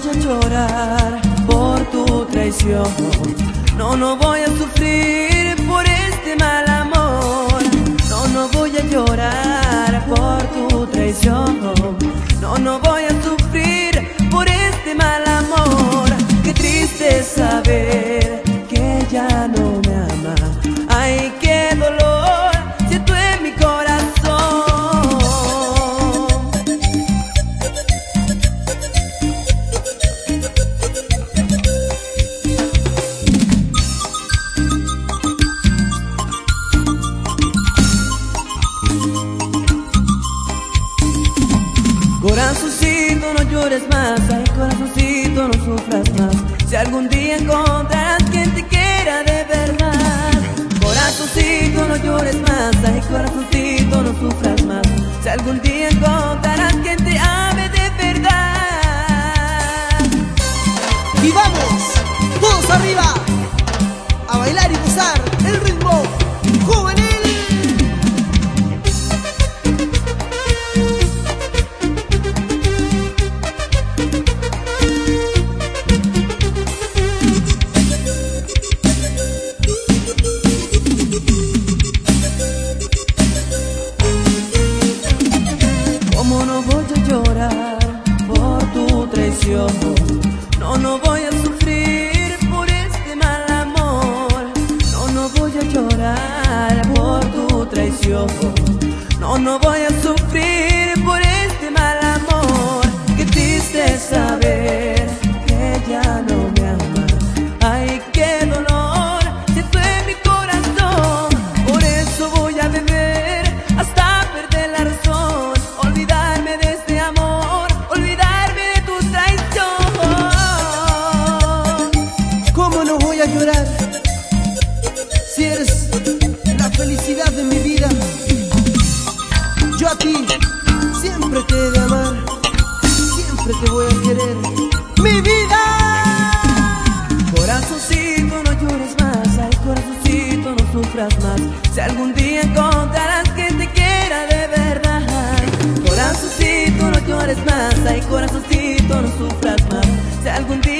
a llorar por tu traición. No, no voy a sufrir por este mal amor. No, no voy a llorar por tu traición. No, no voy a sufrir por este mal amor. Qué triste saber que ya no me ama. Ay, qué dolor siento en mi corazón. Corazoncito, no llores más. Ay, corazoncito, no sufras más. Si algún día encontrarás quien te quiera de verdad. Corazoncito, no llores más. Ay, corazoncito, no sufras más. Si algún día encontrarás quien te ame de verdad. Y vamos, todos arriba, a bailar y gozar el ritmo juvenil. ¿Cómo no voy a llorar por tu traición? No, no voy a sufrir por este mal amor. No, no voy a llorar por tu traición. No, no voy a sufrir por este mal amor. Qué triste saber que ya no me ama. Ay, qué dolor siento en mi corazón. Por eso voy a beber hasta perder la razón. Olvidarme de este amor, olvidarme de tu traición. ¿Cómo no voy a llorar si eres la felicidad de mi vida? Yo a ti siempre te he de amar, siempre te voy a querer, mi vida. Corazoncito, no llores más. Ay, corazoncito, no sufras más. Si algún día encontrarás quien te quiera de verdad. Corazoncito, no llores más. Ay, corazoncito, no sufras más. Si algún día